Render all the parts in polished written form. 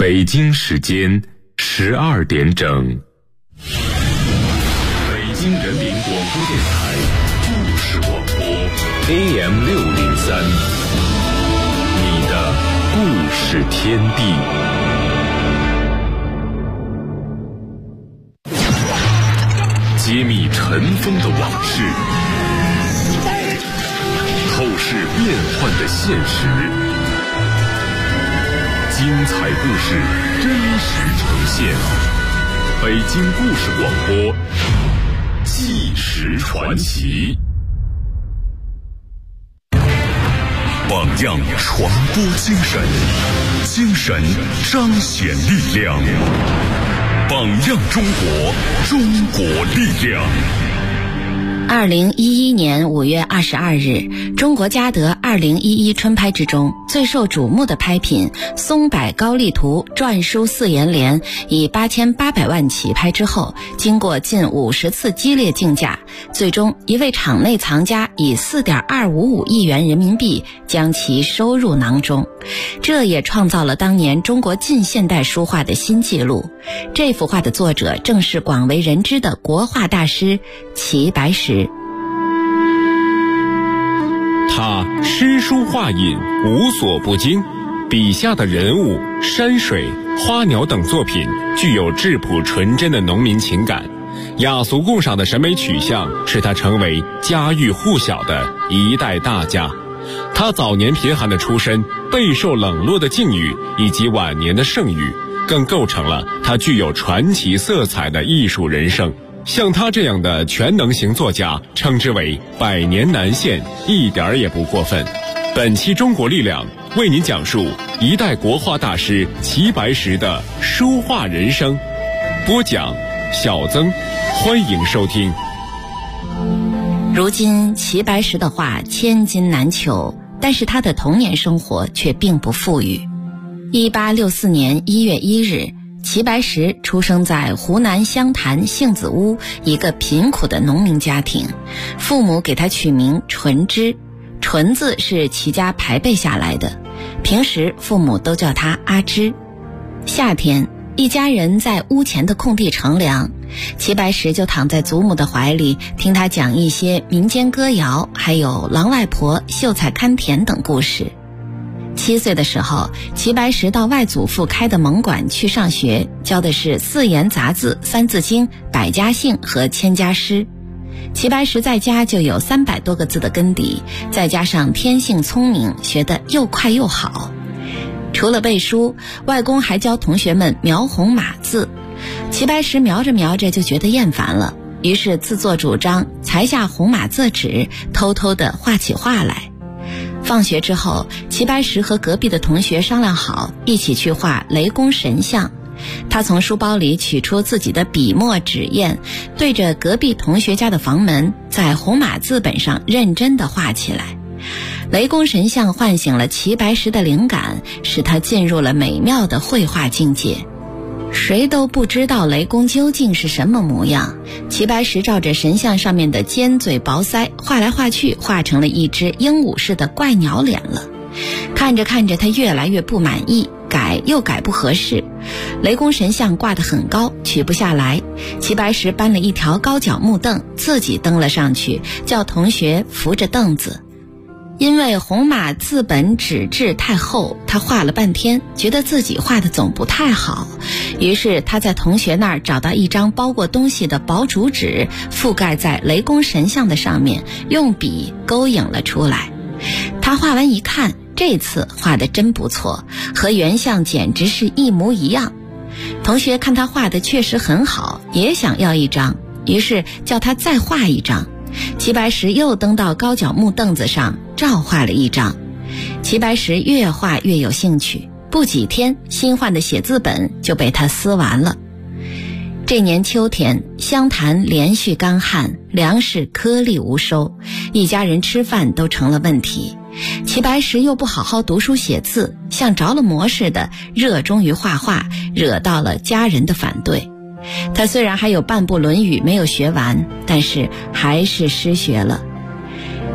北京时间12点整。北京人民广播电台故事广播 AM603， 你的故事天地。揭秘尘封的往事，透视变幻的现实，精彩故事真实呈现。北京故事广播，纪实传奇。榜样传播精神，精神彰显力量。榜样中国，中国力量。 2011年5月22日，中国嘉德2011春拍之中，最受瞩目的拍品松柏高丽图篆书4言联以8800万起拍之后，经过近50次激烈竞价，最终一位场内藏家以4.255亿元人民币将其收入囊中，这也创造了当年中国近现代书画的新纪录。这幅画的作者正是广为人知的国画大师齐白石。 他诗书画隐，无所不精，笔下的人物、山水、花鸟等作品具有质朴纯真的农民情感。雅俗共赏的审美取向使他成为家喻户晓的一代大家。他早年贫寒的出身、备受冷落的境遇以及晚年的盛誉，更构成了他具有传奇色彩的艺术人生。像他这样的全能型作家，称之为百年难现，一点也不过分。本期中国力量为您讲述一代国画大师齐白石的书画人生。播讲小曾，欢迎收听。 如今齐白石的画千金难求，但是他的童年生活却并不富裕。1864年1月1日，齐白石出生在湖南湘潭杏子坞一个贫苦的农民家庭，父母给他取名纯之，纯字是齐家排辈下来的，平时父母都叫他阿芝。夏天，一家人在屋前的空地乘凉，齐白石就躺在祖母的怀里，听他讲一些民间歌谣，还有狼外婆、秀才看田等故事。7岁的时候，齐白石到外祖父开的蒙馆去上学，教的是4言杂字、三字经、百家姓和千家诗。齐白石在家就有300多个字的根底，再加上天性聪明，学得又快又好。除了背书，外公还教同学们描红码字。齐白石描着描着就觉得厌烦了，于是自作主张裁下红码字纸，偷偷地画起画来。放学之后，齐白石和隔壁的同学商量好，一起去画雷公神像。他从书包里取出自己的笔墨纸砚，对着隔壁同学家的房门，在红码字本上认真地画起来。雷公神像唤醒了齐白石的灵感，使他进入了美妙的绘画境界。谁都不知道雷公究竟是什么模样，齐白石照着神像上面的尖嘴薄腮画来画去，画成了一只鹦鹉似的怪鸟脸了。看着看着，他越来越不满意，改又改不合适。雷公神像挂得很高，取不下来。齐白石搬了一条高脚木凳，自己登了上去，叫同学扶着凳子。因为红码字本纸质太厚，他画了半天，觉得自己画的总不太好，于是他在同学那儿找到一张包过东西的薄竹纸，覆盖在雷公神像的上面，用笔勾影了出来。他画完一看，这次画得真不错，和原像简直是一模一样。同学看他画的确实很好，也想要一张，于是叫他再画一张。齐白石又登到高脚木凳子上，照画了一张。齐白石越画越有兴趣，不几天，新换的写字本就被他撕完了。这年秋天，湘潭连续干旱，粮食颗粒无收，一家人吃饭都成了问题。齐白石又不好好读书写字，像着了魔似的热衷于画画，惹到了家人的反对。他虽然还有半部《论语》没有学完，但是还是失学了。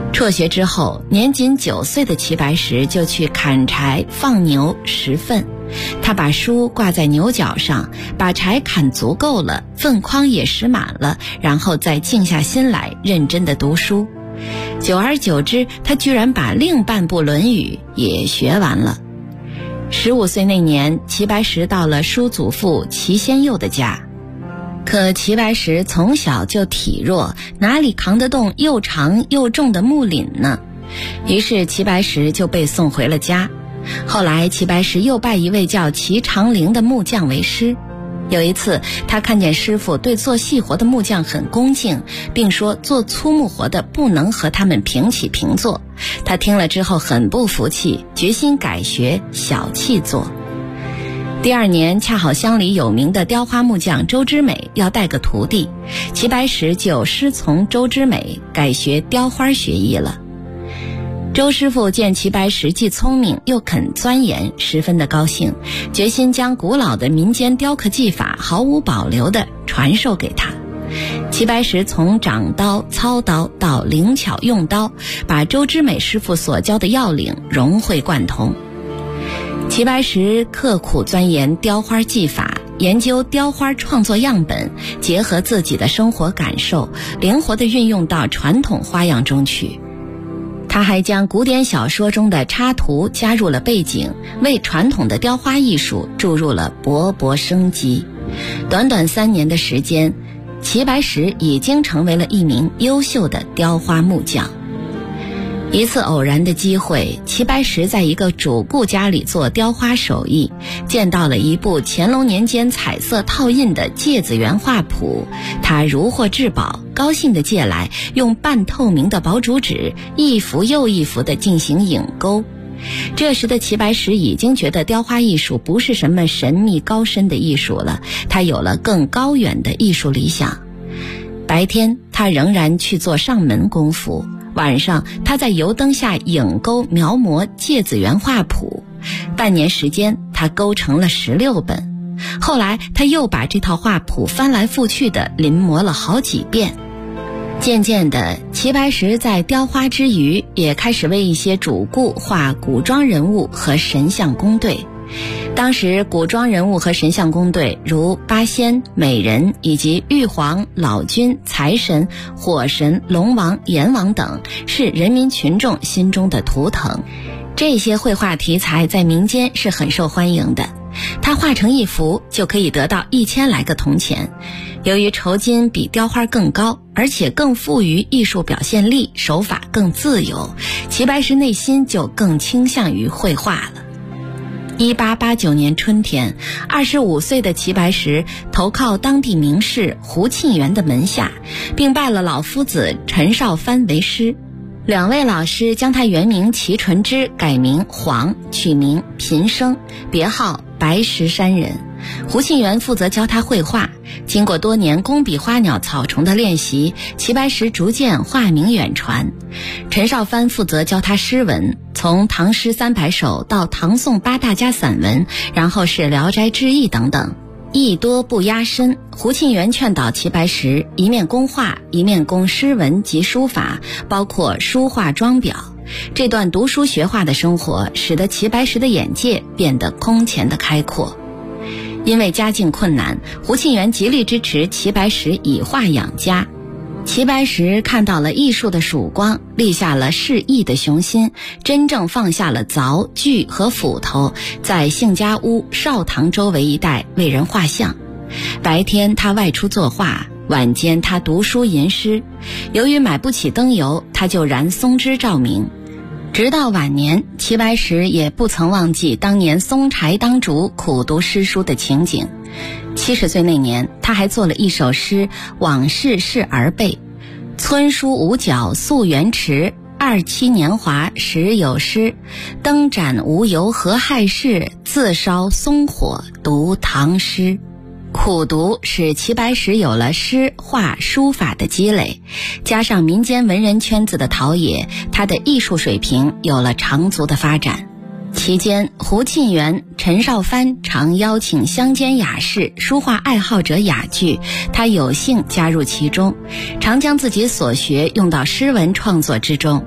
辍学之后，年仅9岁的齐白石就去砍柴、放牛、拾粪。他把书挂在牛角上，把柴砍足够了，粪筐也拾满了，然后再静下心来认真地读书。久而久之，他居然把另半部《论语》也学完了。15岁那年，齐白石到了叔祖父齐先佑的家。可齐白石从小就体弱，哪里扛得动又长又重的木檩呢？于是齐白石就被送回了家。后来齐白石又拜一位叫齐长陵的木匠为师。有一次，他看见师傅对做细活的木匠很恭敬，并说做粗木活的不能和他们平起平坐。他听了之后很不服气，决心改学小器作。第2年，恰好乡里有名的雕花木匠周之美要带个徒弟，齐白石就师从周之美，改学雕花学艺了。周师傅见齐白石既聪明又肯钻研，十分的高兴，决心将古老的民间雕刻技法毫无保留地传授给他。齐白石从掌刀、操刀到灵巧用刀，把周之美师傅所教的要领融会贯通。齐白石刻苦钻研雕花技法，研究雕花创作样本，结合自己的生活感受，灵活地运用到传统花样中去。他还将古典小说中的插图加入了背景，为传统的雕花艺术注入了勃勃生机。短短3年的时间，齐白石已经成为了一名优秀的雕花木匠。一次偶然的机会，齐白石在一个主顾家里做雕花手艺，见到了一部乾隆年间彩色套印的芥子园画谱，他如获至宝，高兴地借来，用半透明的薄竹纸一幅又一幅地进行影勾。这时的齐白石已经觉得雕花艺术不是什么神秘高深的艺术了，他有了更高远的艺术理想。白天他仍然去做上门功夫，晚上他在油灯下影勾描摹芥子园画谱。半年时间，他勾成了16本。后来他又把这套画谱翻来覆去的临摹了好几遍。渐渐的，齐白石在雕花之余，也开始为一些主顾画古装人物和神像宫队。当时古装人物和神像宫队如八仙、美人以及玉皇、老君、财神、火神、龙王、阎王等，是人民群众心中的图腾。这些绘画题材在民间是很受欢迎的，它画成一幅就可以得到1000来个铜钱。由于酬金比雕花更高，而且更富于艺术表现力，手法更自由，齐白石内心就更倾向于绘画了。1889年春天，25岁的齐白石投靠当地名士胡沁园的门下，并拜了老夫子陈少藩为师。2位老师将他原名齐纯之改名黄，取名平生，别号白石山人。胡沁园负责教他绘画。经过多年工笔花鸟草虫的练习，齐白石逐渐画名远传。陈少藩负责教他诗文，从唐诗300首到唐宋8大家散文，然后是聊斋志异等等，艺多不压身。胡沁园劝导齐白石一面攻画，一面攻诗文及书法，包括书画装裱。这段读书学画的生活使得齐白石的眼界变得空前的开阔。因为家境困难，胡沁园极力支持齐白石以画养家。齐白石看到了艺术的曙光，立下了仕艺的雄心，真正放下了凿、锯和斧头，在杏家坞、少堂周围一带为人画像。白天他外出作画，晚间他读书吟诗。由于买不起灯油，他就燃松枝照明。直到晚年，齐白石也不曾忘记当年松柴当烛苦读诗书的情景。70岁那年，他还做了一首诗，往事是儿背。村书五角溯源池，27年华时有诗。灯盏无油何害事，自烧松火读唐诗。苦读使齐白石有了诗画书法的积累，加上民间文人圈子的陶冶，他的艺术水平有了长足的发展。期间，胡沁园、陈少藩常邀请乡间雅士、书画爱好者雅聚，他有幸加入其中，常将自己所学用到诗文创作之中。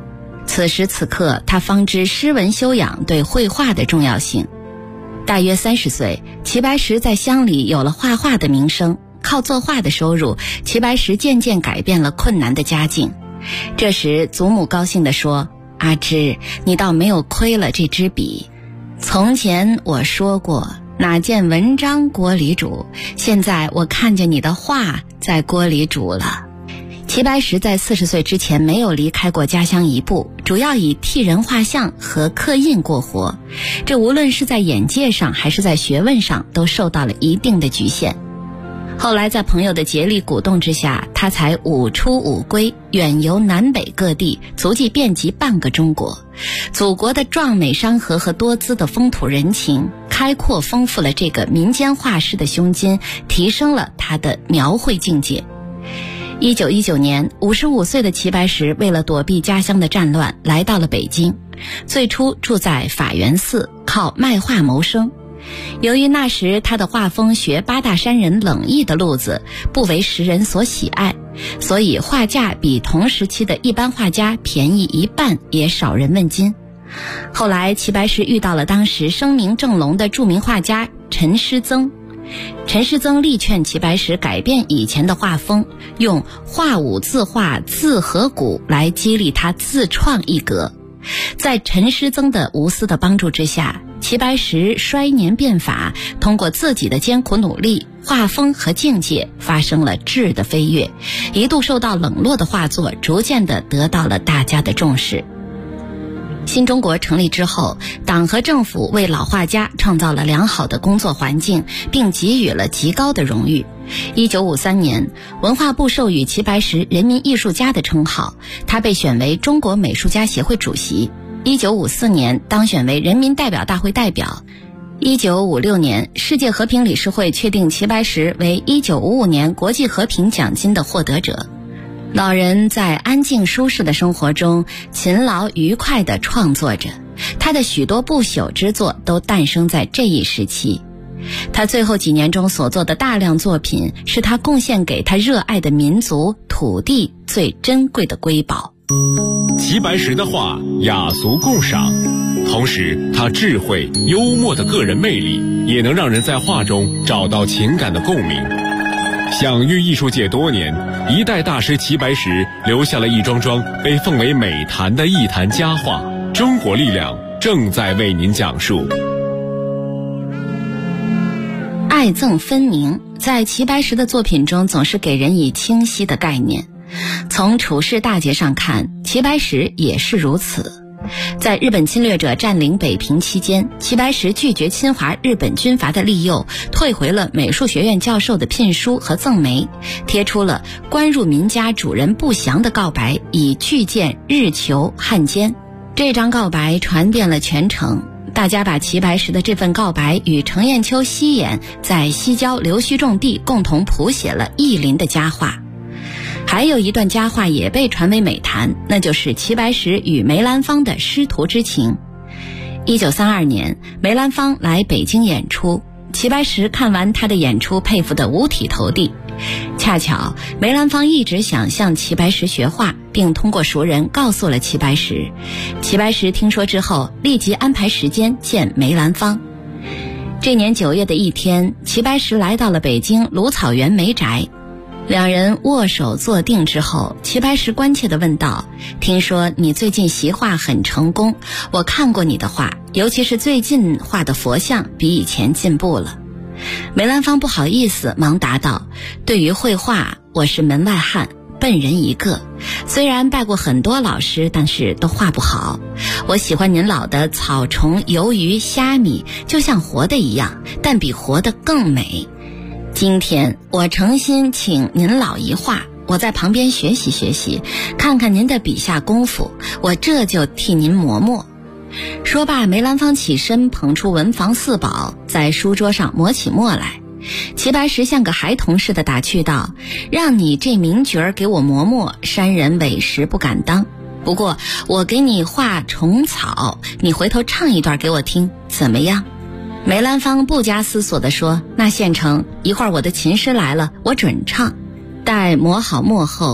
此时此刻，他方知诗文修养对绘画的重要性。大约30岁，齐白石在乡里有了画画的名声，靠作画的收入，齐白石渐渐改变了困难的家境。这时祖母高兴地说：“阿芝，你倒没有亏了这支笔。从前我说过，哪见文章锅里煮，现在我看见你的画在锅里煮了。”齐白石在40岁之前没有离开过家乡一步，主要以替人画像和刻印过活，这无论是在眼界上还是在学问上都受到了一定的局限。后来在朋友的竭力鼓动之下，他才5出5归，远游南北各地，足迹遍及半个中国。祖国的壮美山河和多姿的风土人情，开阔丰富了这个民间画师的胸襟，提升了他的描绘境界。1919年，55岁的齐白石为了躲避家乡的战乱，来到了北京。最初住在法源寺，靠卖画谋生。由于那时他的画风学八大山人冷意的路子，不为时人所喜爱，所以画价比同时期的一般画家便宜1半，也少人问津。后来齐白石遇到了当时声名正隆的著名画家陈师曾。陈师曾力劝齐白石改变以前的画风，用画舞字画字和骨来激励他自创一格。在陈师曾的无私的帮助之下，齐白石衰年变法，通过自己的艰苦努力，画风和境界发生了质的飞跃，一度受到冷落的画作逐渐地得到了大家的重视。新中国成立之后，党和政府为老画家创造了良好的工作环境，并给予了极高的荣誉。1953年，文化部授予齐白石人民艺术家的称号，他被选为中国美术家协会主席。1954年当选为人民代表大会代表。1956年，世界和平理事会确定齐白石为1955年国际和平奖金的获得者。老人在安静舒适的生活中勤劳愉快地创作着，他的许多不朽之作都诞生在这一时期。他最后几年中所做的大量作品，是他贡献给他热爱的民族土地最珍贵的瑰宝。 齐白石的画雅俗共赏，同时他智慧幽默的个人魅力也能让人在画中找到情感的共鸣。享誉艺术界多年，一代大师齐白石留下了一桩桩被奉为美谈的一坛佳话。中国力量正在为您讲述。 爱憎分明，在齐白石的作品中总是给人以清晰的概念。从处世大节上看，齐白石也是如此。在日本侵略者占领北平期间，齐白石拒绝侵华日本军阀的利诱，退回了美术学院教授的聘书和赠媒，贴出了官入民家主人不详的告白，以拒见日求汉奸。这张告白传遍了全城，大家把齐白石的这份告白与程砚秋、西衍在西郊留须种地共同谱写了意林的佳话。还有一段佳话也被传为美谈，那就是齐白石与梅兰芳的师徒之情。1932年，梅兰芳来北京演出，齐白石看完他的演出，佩服得五体投地。恰巧梅兰芳一直想向齐白石学画，并通过熟人告诉了齐白石。齐白石听说之后，立即安排时间见梅兰芳。这年9月的一天，齐白石来到了北京芦草园梅宅。两人握手坐定之后，齐白石关切地问道：“听说你最近习画很成功，我看过你的画，尤其是最近画的佛像比以前进步了。”梅兰芳不好意思，忙答道：“对于绘画，我是门外汉，笨人一个。虽然拜过很多老师，但是都画不好。我喜欢您老的草虫、鱿鱼、虾米，就像活的一样，但比活的更美。今天我诚心请您老一画，我在旁边学习学习，看看您的笔下功夫，我这就替您磨磨。”说罢，梅兰芳起身捧出文房四宝，在书桌上磨起墨来。齐白石像个孩童似的打趣道：“让你这名角儿给我磨墨，山人委实不敢当。不过我给你画虫草，你回头唱一段给我听，怎么样？”梅兰芳不加思索地说：“那现成，一会儿我的琴师来了，我准唱。”待磨好墨后，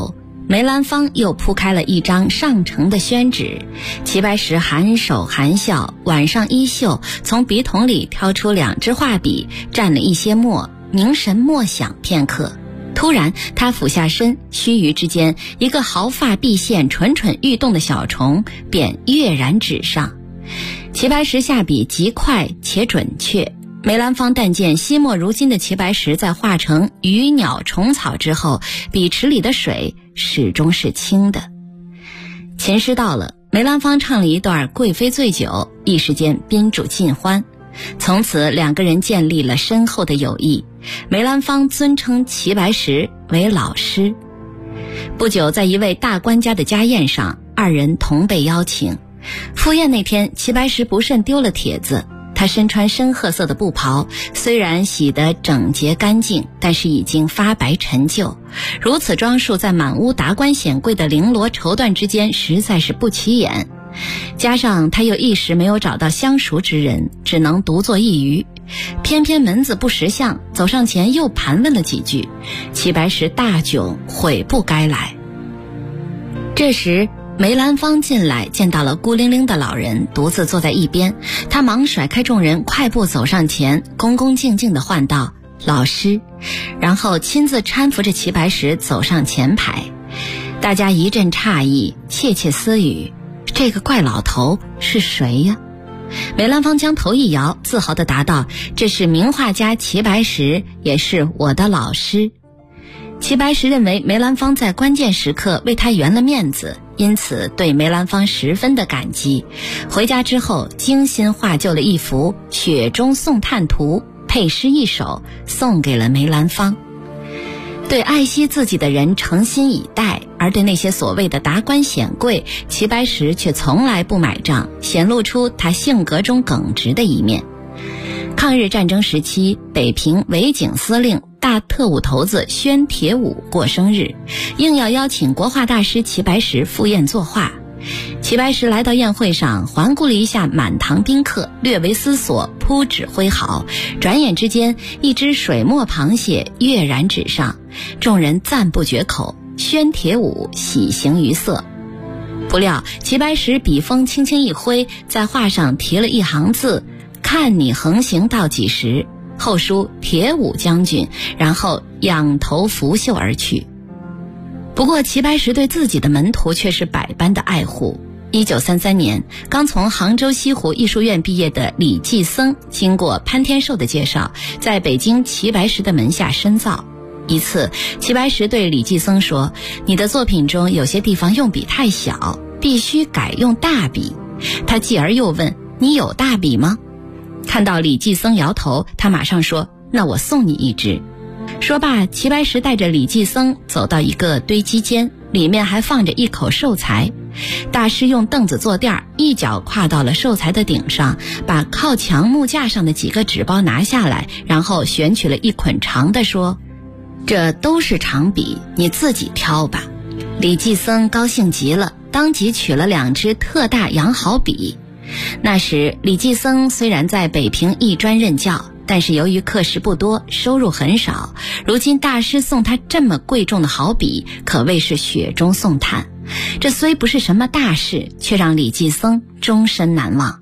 梅兰芳又铺开了一张上乘的宣纸，齐白石含手含笑，挽上衣袖，从笔筒里挑出2支画笔，蘸了一些墨，凝神默想片刻。突然他俯下身，须臾之间，一个毫发毕现、蠢蠢欲动的小虫便跃然纸上。齐白石下笔极快且准确，梅兰芳但见惜墨如金的齐白石在画成鱼鸟虫草之后，笔池里的水始终是清的。琴诗到了，梅兰芳唱了一段贵妃醉酒，一时间宾主尽欢。从此2个人建立了深厚的友谊，梅兰芳尊称齐白石为老师。不久，在一位大官家的家宴上，2人同被邀请。赴宴那天，齐白石不慎丢了帖子。他身穿深褐色的布袍，虽然洗得整洁干净，但是已经发白陈旧。如此装束在满屋达官显贵的绫罗绸缎之间实在是不起眼，加上他又一时没有找到相熟之人，只能独坐一隅。偏偏门子不识相，走上前又盘问了几句，齐白石大窘，悔不该来。这时梅兰芳进来，见到了孤零零的老人独自坐在一边，他忙甩开众人，快步走上前，恭恭敬敬地唤道：“老师。”然后亲自搀扶着齐白石走上前排。大家一阵诧异，窃窃私语：这个怪老头是谁呀？梅兰芳将头一摇，自豪地答道：“这是名画家齐白石，也是我的老师。”齐白石认为梅兰芳在关键时刻为他圆了面子，因此对梅兰芳十分的感激。回家之后，精心画就了一幅《雪中送炭图》，配诗一首，送给了梅兰芳。对爱惜自己的人诚心以待，而对那些所谓的达官显贵，齐白石却从来不买账，显露出他性格中耿直的一面。抗日战争时期，北平伪警司令大特务头子宣铁武过生日，硬要邀请国画大师齐白石赴宴作画。齐白石来到宴会上，环顾了一下满堂宾客，略为思索，铺纸挥毫，转眼之间，一只水墨螃蟹跃然纸上，众人赞不绝口，宣铁武喜形于色。不料齐白石笔锋轻轻一挥，在画上题了一行字：“看你横行到几时”，后书铁武将军，然后仰头拂袖而去。不过齐白石对自己的门徒却是百般的爱护。1933年，刚从杭州西湖艺术院毕业的李济僧，经过潘天寿的介绍，在北京齐白石的门下深造。一次，齐白石对李济僧说：“你的作品中有些地方用笔太小，必须改用大笔。”他继而又问：“你有大笔吗？”看到李济僧摇头，他马上说：“那我送你一支。”说罢，齐白石带着李济僧走到一个堆积间，里面还放着一口寿材。大师用凳子坐垫，一脚跨到了寿材的顶上，把靠墙木架上的几个纸包拿下来，然后选取了一捆长的，说：“这都是长笔，你自己挑吧。”李济僧高兴极了，当即取了2支特大羊毫笔。那时李济僧虽然在北平艺专任教，但是由于课时不多，收入很少。如今大师送他这么贵重的毫笔，可谓是雪中送炭。这虽不是什么大事，却让李济僧终身难忘。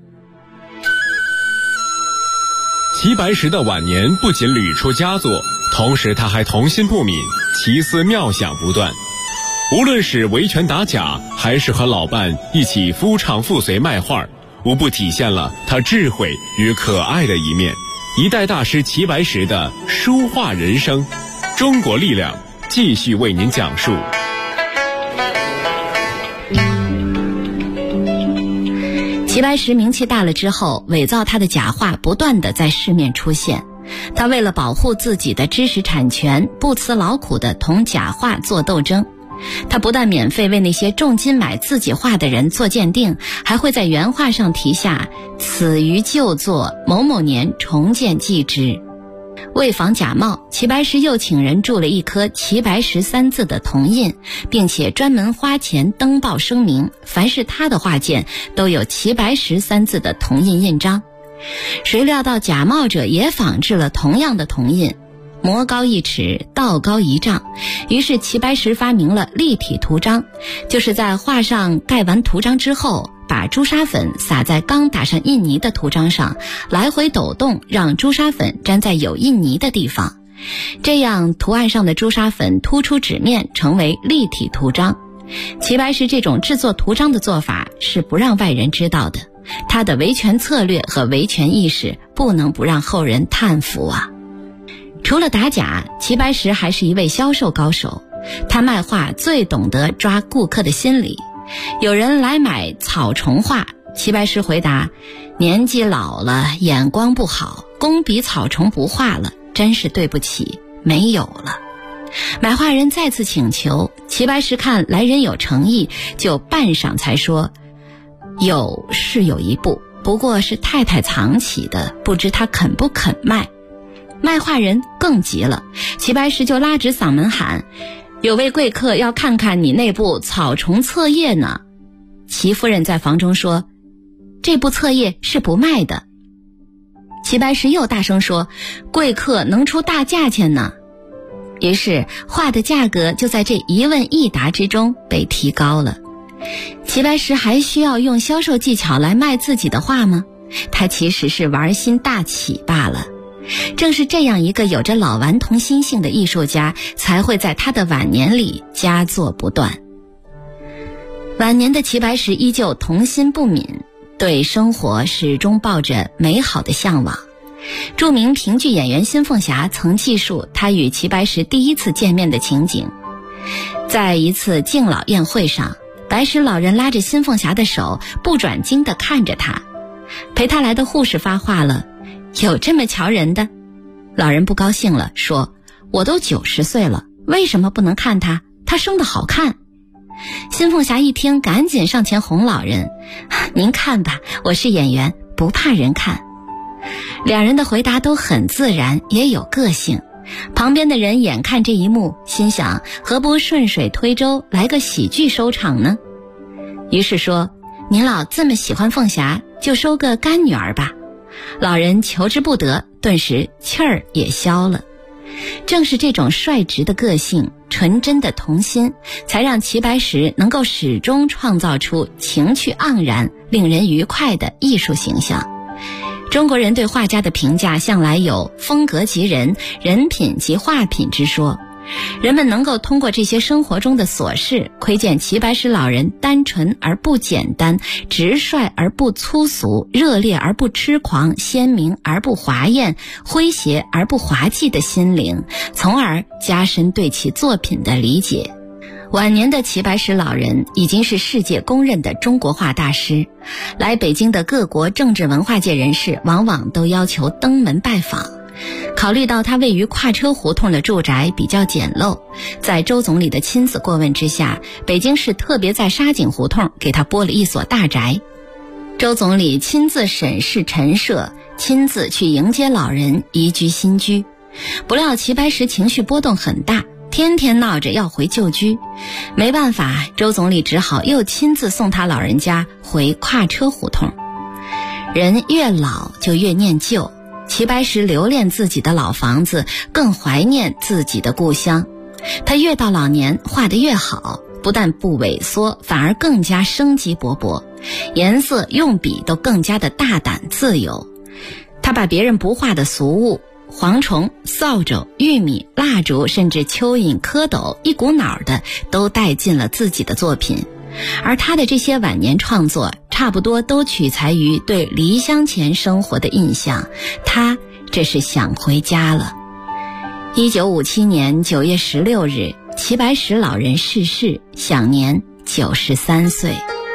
齐白石的晚年不仅屡出佳作，同时他还童心不泯，奇思妙想不断。无论是维权打假，还是和老伴一起夫唱妇随卖画，无不体现了他智慧与可爱的一面。一代大师齐白石的书画人生，中国力量继续为您讲述。 齐白石名气大了之后，伪造他的假画不断地在市面出现。他为了保护自己的知识产权，不辞劳苦地同假画做斗争。他不但免费为那些重金买自己画的人做鉴定，还会在原画上题下“此于旧作，某某年重建记之”。为防假冒，齐白石又请人铸了一颗齐白石3字的铜印，并且专门花钱登报声明，凡是他的画件都有齐白石3字的铜印印章。谁料到假冒者也仿制了同样的铜印， 魔高1尺，道高1丈。于是齐白石发明了立体涂章，就是在画上盖完涂章之后，把朱砂粉撒在刚打上印泥的涂章上，来回抖动，让朱砂粉粘在有印泥的地方，这样图案上的朱砂粉突出纸面，成为立体涂章。齐白石这种制作图章的做法是不让外人知道的，他的维权策略和维权意识不能不让后人叹服啊。除了打假，齐白石还是一位销售高手，他卖画最懂得抓顾客的心理。有人来买草虫画，齐白石回答：年纪老了，眼光不好，工笔草虫不画了，真是对不起，没有了。买画人再次请求，齐白石看来人有诚意，就半晌才说：有一部，不过是太太藏起的，不知他肯不肯卖。卖画人更急了，齐白石就拉直嗓门喊：有位贵客要看看你那部草虫册页呢。齐夫人在房中说：这部册页是不卖的。齐白石又大声说：贵客能出大价钱呢。于是画的价格就在这一问一答之中被提高了。齐白石还需要用销售技巧来卖自己的画吗？他其实是玩心大起罢了。正是这样一个有着老顽童心性的艺术家，才会在他的晚年里佳作不断。晚年的齐白石依旧童心不泯，对生活始终抱着美好的向往。著名评剧演员辛凤霞曾记述他与齐白石第一次见面的情景。在一次敬老宴会上，白石老人拉着辛凤霞的手，不转睛地看着他。陪他来的护士发话了：有这么瞧人的？老人不高兴了，说：我都90岁了，为什么不能看他？他生得好看。辛凤霞一听，赶紧上前哄老人：您看吧，我是演员，不怕人看。两人的回答都很自然，也有个性。旁边的人眼看这一幕，心想：何不顺水推舟，来个喜剧收场呢？于是说：您老这么喜欢凤霞，就收个干女儿吧。老人求之不得，顿时气儿也消了。正是这种率直的个性，纯真的童心，才让齐白石能够始终创造出情趣盎然、令人愉快的艺术形象。中国人对画家的评价向来有风格即人，人品即画品之说。人们能够通过这些生活中的琐事，窥见齐白石老人单纯而不简单，直率而不粗俗，热烈而不痴狂，鲜明而不华艳，诙谐而不滑稽的心灵，从而加深对其作品的理解。晚年的齐白石老人已经是世界公认的中国画大师，来北京的各国政治文化界人士往往都要求登门拜访。考虑到他位于跨车胡同的住宅比较简陋，在周总理的亲自过问之下，北京市特别在沙井胡同给他拨了一所大宅。周总理亲自审视陈设，亲自去迎接老人移居新居。不料齐白石情绪波动很大，天天闹着要回旧居。没办法，周总理只好又亲自送他老人家回跨车胡同。人越老就越念旧，齐白石留恋自己的老房子，更怀念自己的故乡。他越到老年画得越好，不但不萎缩，反而更加生机勃勃，颜色用笔都更加的大胆自由。他把别人不画的俗物，蝗虫、扫帚、玉米、蜡烛，甚至蚯蚓、蝌蚪，一股脑的都带进了自己的作品。而他的这些晚年创作差不多都取材于对离乡前生活的印象，他这是想回家了。1957年9月16日，齐白石老人逝世，享年93岁。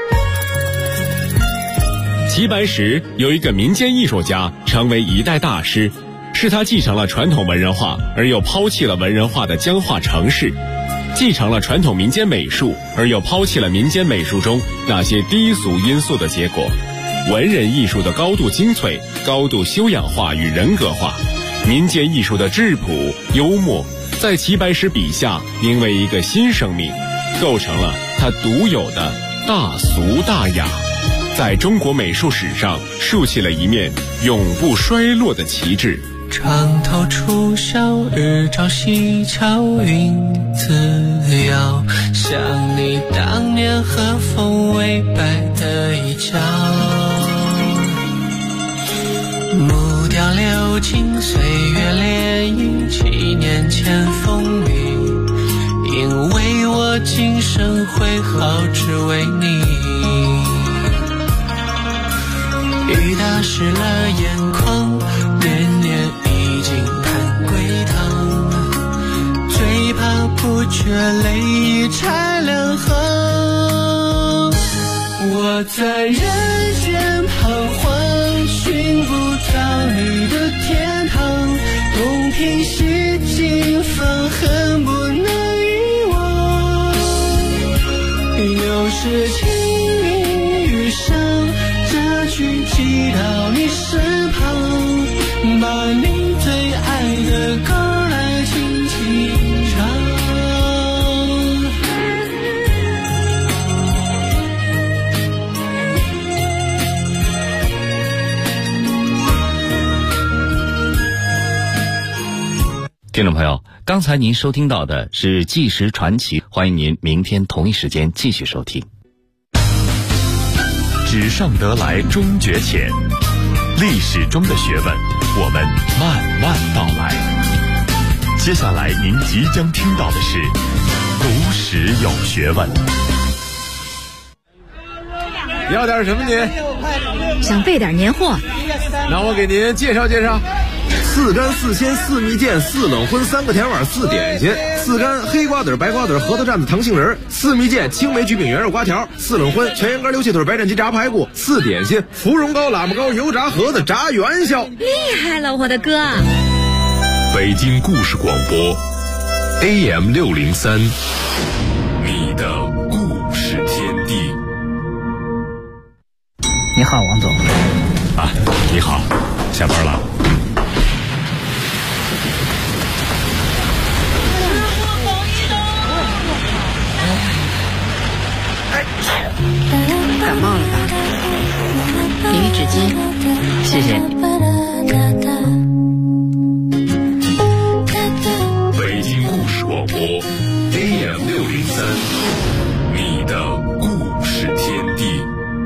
齐白石有一个民间艺术家成为一代大师，是他继承了传统文人画而又抛弃了文人画的僵化程式，继承了传统民间美术而又抛弃了民间美术中那些低俗因素的结果。文人艺术的高度精粹、高度修养化与人格化，民间艺术的质朴幽默，在齐白石笔下凝为一个新生命，构成了他独有的大俗大雅，在中国美术史上竖起了一面永不衰落的旗帜， 床头初晓，日照西桥，云自遥，想你当年和风微摆的一角。木雕流金，岁月涟漪，7年前风雨，因为我今生会好，只为你。雨打湿了眼眶，年年已经盼归堂，最怕不觉泪已拆两行。我在人间彷徨，寻不到你的天堂，东拼西尽，放恨不能遗忘。又是清明雨上，这句寄到你身旁，把你最爱的歌来轻轻唱。 听众朋友，刚才您收听到的是纪实传奇，欢迎您明天同一时间继续收听。 纸上得来终觉浅，历史中的学问，我们慢慢道来。接下来您即将听到的是古史有学问。 要点什么您？ 想备点年货。 那我给您介绍介绍。 4干4鲜4蜜饯4冷荤3个甜碗4点心，4干黑瓜子白瓜子核桃蘸子糖杏仁，4蜜饯青梅焗饼圆肉瓜条，4冷荤全羊肝溜气腿白斩鸡炸排骨，4点心芙蓉糕喇嘛糕油炸盒子炸元宵。 厉害了，我的哥！ 北京故事广播 AM603，你的故事天地。 你好，王总。 啊，你好，下班了。 感冒了吧？给你纸巾， 谢谢。 北京故事广播 AM603，你的故事天地。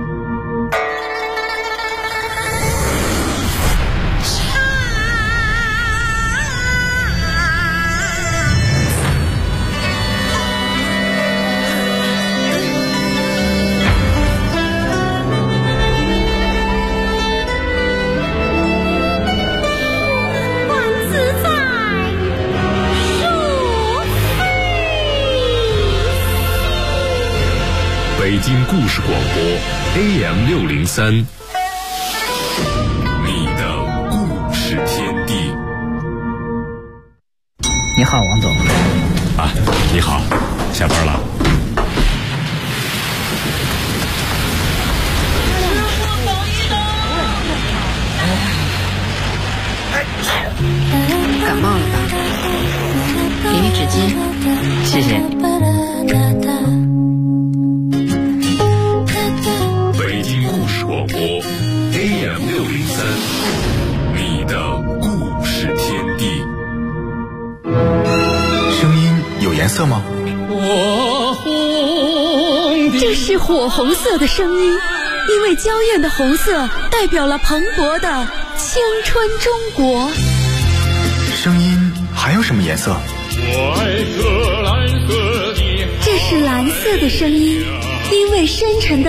北京故事广播 AM603，你的故事天地。 你好，王总。 啊，你好，下班了。 感冒了吧？给你纸巾， 谢谢。 北京故事广播 AM603，你的故事天地。 声音有颜色吗？ 这是火红色的声音，因为娇艳的红色代表了蓬勃的青春中国。 声音还有什么颜色？ 这是蓝色的声音，因为深沉的